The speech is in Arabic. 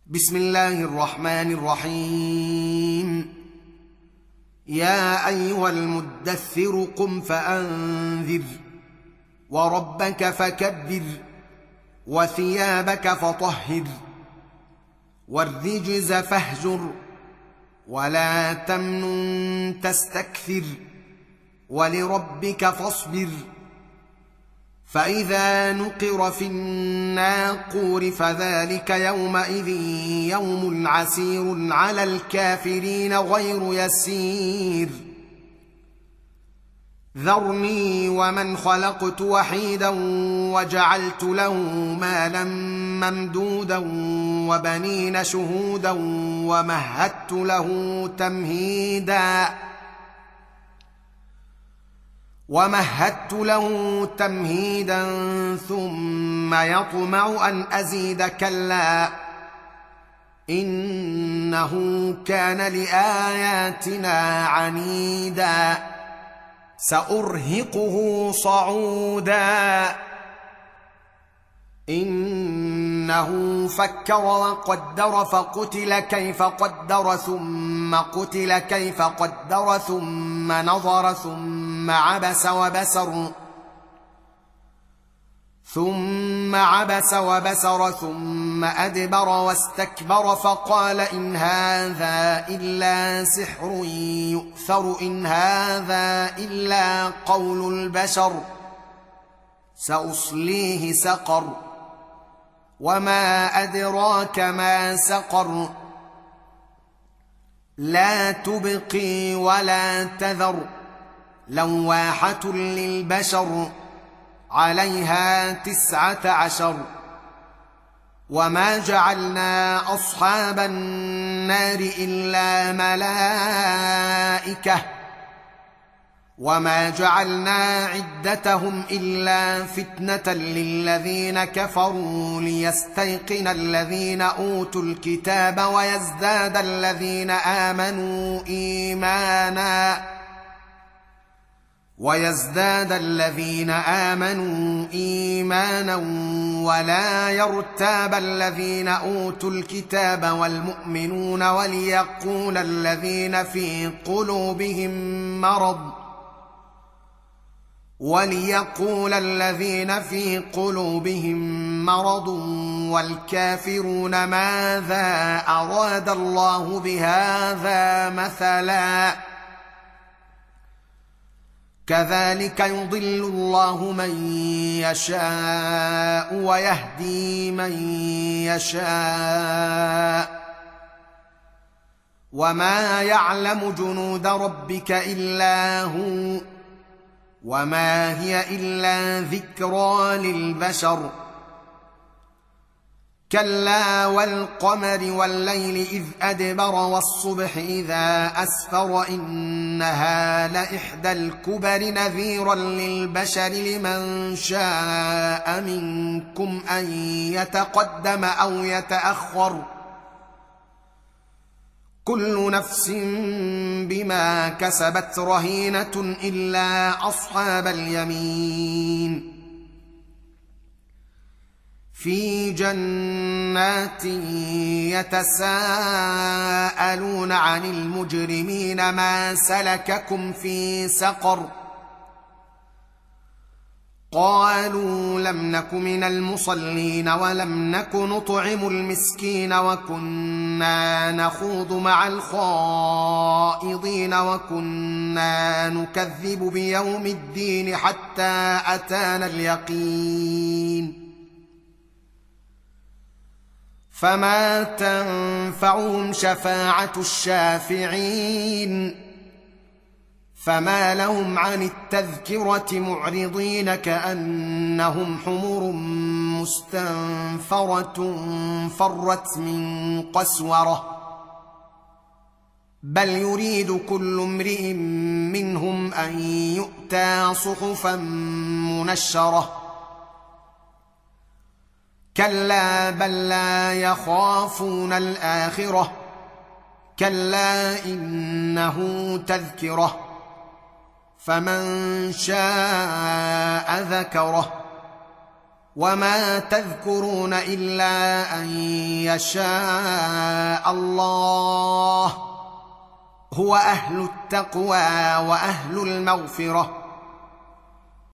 بسم الله الرحمن الرحيم. يا أيها المدثر قم فأنذر وربك فكبر وثيابك فطهر والرجز فاهجر ولا تمنن تستكثر ولربك فاصبر. فإذا نقر في الناقور فذلك يومئذ يوم عسير على الكافرين غير يسير. ذرني ومن خلقت وحيدا وجعلت له مالا ممدودا وبنين شهودا ومهدت له تمهيدا ثم يطمع أن أزيد كلا إنه كان لآياتنا عنيدا سأرهقه صعودا. إنه فكر وقدر فقتل كيف قدر ثم قتل كيف قدر ثم نظر ثم عبس وبسر ثم أدبر واستكبر فقال إن هذا إلا سحر يؤثر إن هذا إلا قول البشر سأصليه سقر وما أدراك ما سقر لا تبقي ولا تذر لواحة للبشر عليها 19. وما جعلنا أصحاب النار إلا ملائكة وما جعلنا عدتهم إلا فتنة للذين كفروا ليستيقن الذين أوتوا الكتاب ويزداد الذين آمنوا إيمانا ولا يرتاب الذين أوتوا الكتاب والمؤمنون وليقول الذين في قلوبهم مرض والكافرون ماذا أراد الله بهذا مثلا كذلك يضل الله من يشاء ويهدي من يشاء وما يعلم جنود ربك إلا هو وما هي إلا ذكرى للبشر. كلا والقمر والليل إذ أدبر والصبح إذا أسفر إنها لإحدى الكبر نذيرا للبشر لمن شاء منكم أن يتقدم أو يتأخر كل نفس بما كسبت رهينة إلا أصحاب اليمين في جنات يتساءلون عن المجرمين ما سلككم في سقر قالوا لم نك من المصلين ولم نك نطعم المسكين وكنا نخوض مع الخائضين وكنا نكذب بيوم الدين حتى أتانا اليقين فما تنفعهم شفاعة الشافعين فما لهم عن التذكرة معرضين كأنهم حمر مستنفرة فرت من قسورة بل يريد كل امرئ منهم أن يؤتى صحفا منشرة كلا بل لا يخافون الآخرة كلا إنه تذكرة فمن شاء ذكره وما تذكرون الا ان يشاء الله. هو اهل التقوى واهل المغفره.